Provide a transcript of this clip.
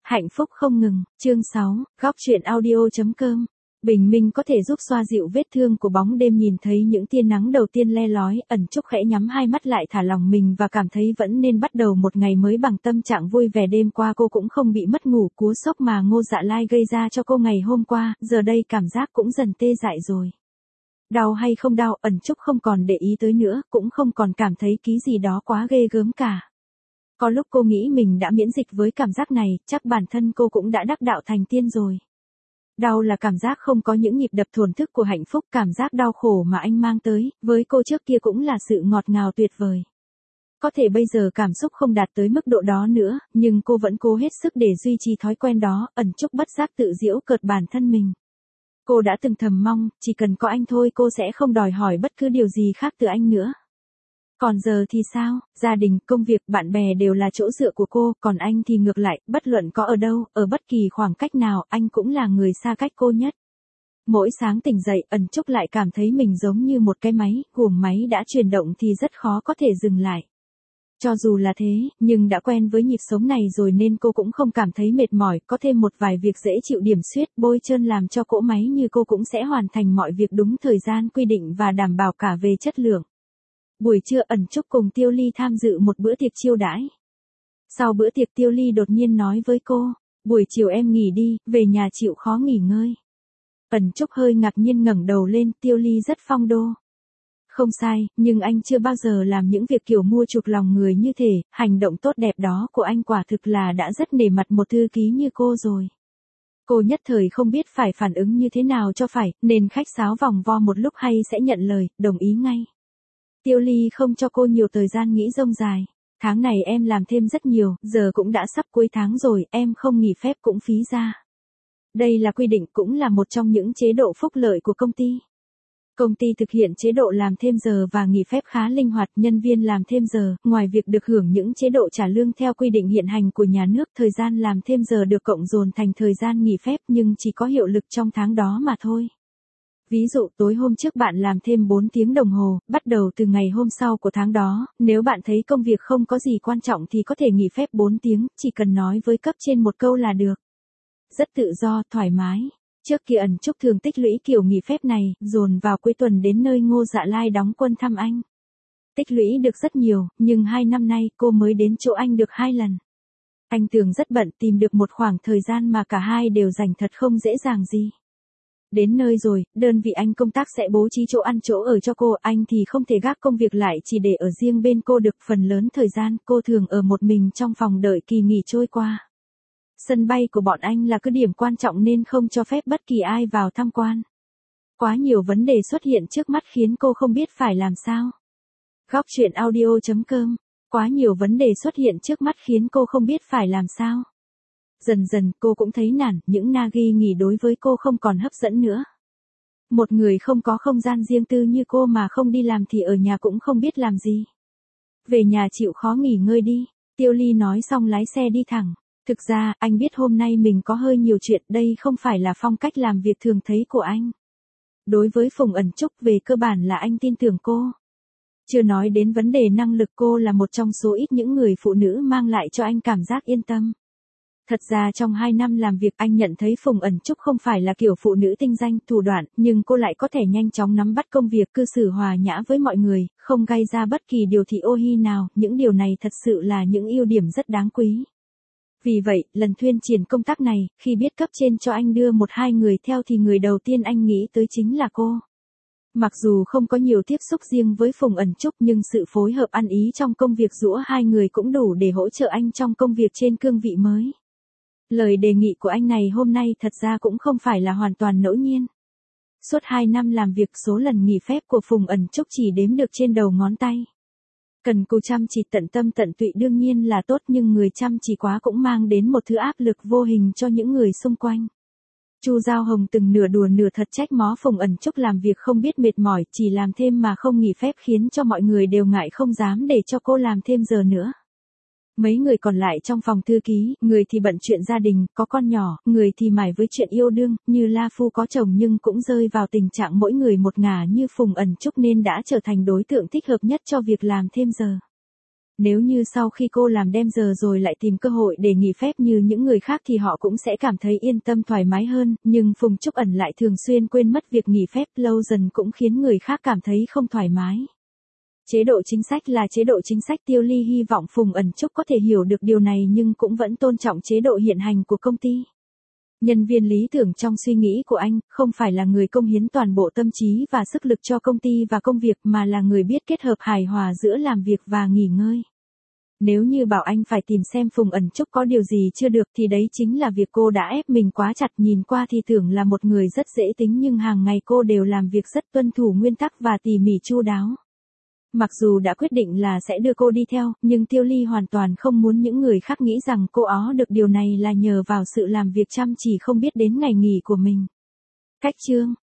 Hạnh phúc không ngừng, chương 6, góc truyện audio.com. Bình minh có thể giúp xoa dịu vết thương của bóng đêm. Nhìn thấy những tia nắng đầu tiên le lói, Ẩn Trúc khẽ nhắm hai mắt lại thả lòng mình và cảm thấy vẫn nên bắt đầu một ngày mới bằng tâm trạng vui vẻ. Đêm qua cô cũng không bị mất ngủ, cú sốc mà Ngô Dạ Lai gây ra cho cô ngày hôm qua, giờ đây cảm giác cũng dần tê dại rồi. Đau hay không đau, Ẩn Trúc không còn để ý tới nữa, cũng không còn cảm thấy cái gì đó quá ghê gớm cả. Có lúc cô nghĩ mình đã miễn dịch với cảm giác này, chắc bản thân cô cũng đã đắc đạo thành tiên rồi. Đau là cảm giác không có những nhịp đập thổn thức của hạnh phúc, cảm giác đau khổ mà anh mang tới, với cô trước kia cũng là sự ngọt ngào tuyệt vời. Có thể bây giờ cảm xúc không đạt tới mức độ đó nữa, nhưng cô vẫn cố hết sức để duy trì thói quen đó. Ẩn Trúc bất giác tự giễu cợt bản thân mình. Cô đã từng thầm mong, chỉ cần có anh thôi cô sẽ không đòi hỏi bất cứ điều gì khác từ anh nữa. Còn giờ thì sao, gia đình, công việc, bạn bè đều là chỗ dựa của cô, còn anh thì ngược lại, bất luận có ở đâu, ở bất kỳ khoảng cách nào, anh cũng là người xa cách cô nhất. Mỗi sáng tỉnh dậy, Ẩn Trúc lại cảm thấy mình giống như một cái máy, guồng máy đã chuyển động thì rất khó có thể dừng lại. Cho dù là thế, nhưng đã quen với nhịp sống này rồi nên cô cũng không cảm thấy mệt mỏi, có thêm một vài việc dễ chịu điểm xuyết, bôi trơn làm cho cỗ máy như cô cũng sẽ hoàn thành mọi việc đúng thời gian quy định và đảm bảo cả về chất lượng. Buổi trưa Ẩn Trúc cùng Tiêu Ly tham dự một bữa tiệc chiêu đãi. Sau bữa tiệc Tiêu Ly đột nhiên nói với cô, buổi chiều em nghỉ đi, về nhà chịu khó nghỉ ngơi. Ẩn Trúc hơi ngạc nhiên ngẩng đầu lên, Tiêu Ly rất phong đô. Không sai, nhưng anh chưa bao giờ làm những việc kiểu mua chuộc lòng người như thế, hành động tốt đẹp đó của anh quả thực là đã rất nể mặt một thư ký như cô rồi. Cô nhất thời không biết phải phản ứng như thế nào cho phải, nên khách sáo vòng vo một lúc hay sẽ nhận lời, đồng ý ngay. Tiêu Ly không cho cô nhiều thời gian nghĩ rông dài. Tháng này em làm thêm rất nhiều, giờ cũng đã sắp cuối tháng rồi, em không nghỉ phép cũng phí ra. Đây là quy định, cũng là một trong những chế độ phúc lợi của công ty. Công ty thực hiện chế độ làm thêm giờ và nghỉ phép khá linh hoạt, nhân viên làm thêm giờ, ngoài việc được hưởng những chế độ trả lương theo quy định hiện hành của nhà nước, thời gian làm thêm giờ được cộng dồn thành thời gian nghỉ phép nhưng chỉ có hiệu lực trong tháng đó mà thôi. Ví dụ tối hôm trước bạn làm thêm 4 tiếng đồng hồ, bắt đầu từ ngày hôm sau của tháng đó, nếu bạn thấy công việc không có gì quan trọng thì có thể nghỉ phép 4 tiếng, chỉ cần nói với cấp trên một câu là được. Rất tự do, thoải mái. Trước kia Ẩn Trúc thường tích lũy kiểu nghỉ phép này, dồn vào cuối tuần đến nơi Ngô Dạ Lai đóng quân thăm anh. Tích lũy được rất nhiều, nhưng 2 năm nay cô mới đến chỗ anh được 2 lần. Anh tưởng rất bận, tìm được một khoảng thời gian mà cả hai đều dành thật không dễ dàng gì. Đến nơi rồi, đơn vị anh công tác sẽ bố trí chỗ ăn chỗ ở cho cô, anh thì không thể gác công việc lại chỉ để ở riêng bên cô được. Phần lớn thời gian cô thường ở một mình trong phòng đợi kỳ nghỉ trôi qua. Sân bay của bọn anh là cứ điểm quan trọng nên không cho phép bất kỳ ai vào tham quan. Quá nhiều vấn đề xuất hiện trước mắt khiến cô không biết phải làm sao. Góc truyện audio.com. Quá nhiều vấn đề xuất hiện trước mắt khiến cô không biết phải làm sao. Dần dần cô cũng thấy nản, những Nagi nghỉ đối với cô không còn hấp dẫn nữa. Một người không có không gian riêng tư như cô mà không đi làm thì ở nhà cũng không biết làm gì. Về nhà chịu khó nghỉ ngơi đi, Tiêu Ly nói xong lái xe đi thẳng. Thực ra, anh biết hôm nay mình có hơi nhiều chuyện, đây không phải là phong cách làm việc thường thấy của anh. Đối với Phùng Ẩn Trúc về cơ bản là anh tin tưởng cô. Chưa nói đến vấn đề năng lực, cô là một trong số ít những người phụ nữ mang lại cho anh cảm giác yên tâm. Thật ra trong 2 năm làm việc anh nhận thấy Phùng Ẩn Trúc không phải là kiểu phụ nữ tinh danh, thủ đoạn, nhưng cô lại có thể nhanh chóng nắm bắt công việc, cư xử hòa nhã với mọi người, không gây ra bất kỳ điều thị ô hi nào, những điều này thật sự là những ưu điểm rất đáng quý. Vì vậy, lần thuyên triển công tác này, khi biết cấp trên cho anh đưa 1-2 người theo thì người đầu tiên anh nghĩ tới chính là cô. Mặc dù không có nhiều tiếp xúc riêng với Phùng Ẩn Trúc nhưng sự phối hợp ăn ý trong công việc giữa hai người cũng đủ để hỗ trợ anh trong công việc trên cương vị mới. Lời đề nghị của anh này hôm nay thật ra cũng không phải là hoàn toàn ngẫu nhiên. Suốt 2 năm làm việc, số lần nghỉ phép của Phùng Ẩn Trúc chỉ đếm được trên đầu ngón tay. Cần cù chăm chỉ tận tâm tận tụy đương nhiên là tốt, nhưng người chăm chỉ quá cũng mang đến một thứ áp lực vô hình cho những người xung quanh. Chu Giao Hồng từng nửa đùa nửa thật trách mó Phùng Ẩn Trúc làm việc không biết mệt mỏi, chỉ làm thêm mà không nghỉ phép, khiến cho mọi người đều ngại không dám để cho cô làm thêm giờ nữa. Mấy người còn lại trong phòng thư ký, người thì bận chuyện gia đình, có con nhỏ, người thì mải với chuyện yêu đương, như La Phu có chồng nhưng cũng rơi vào tình trạng mỗi người một ngả như Phùng Ẩn Trúc nên đã trở thành đối tượng thích hợp nhất cho việc làm thêm giờ. Nếu như sau khi cô làm đem giờ rồi lại tìm cơ hội để nghỉ phép như những người khác thì họ cũng sẽ cảm thấy yên tâm thoải mái hơn, nhưng Phùng Trúc Ẩn lại thường xuyên quên mất việc nghỉ phép, lâu dần cũng khiến người khác cảm thấy không thoải mái. Chế độ chính sách là chế độ chính sách, Tiêu Ly hy vọng Phùng Ẩn Trúc có thể hiểu được điều này nhưng cũng vẫn tôn trọng chế độ hiện hành của công ty. Nhân viên lý tưởng trong suy nghĩ của anh, không phải là người công hiến toàn bộ tâm trí và sức lực cho công ty và công việc mà là người biết kết hợp hài hòa giữa làm việc và nghỉ ngơi. Nếu như bảo anh phải tìm xem Phùng Ẩn Trúc có điều gì chưa được thì đấy chính là việc cô đã ép mình quá chặt, nhìn qua thì tưởng là một người rất dễ tính nhưng hàng ngày cô đều làm việc rất tuân thủ nguyên tắc và tỉ mỉ chu đáo. Mặc dù đã quyết định là sẽ đưa cô đi theo, nhưng Tiêu Ly hoàn toàn không muốn những người khác nghĩ rằng cô ó được điều này là nhờ vào sự làm việc chăm chỉ không biết đến ngày nghỉ của mình. Cách chương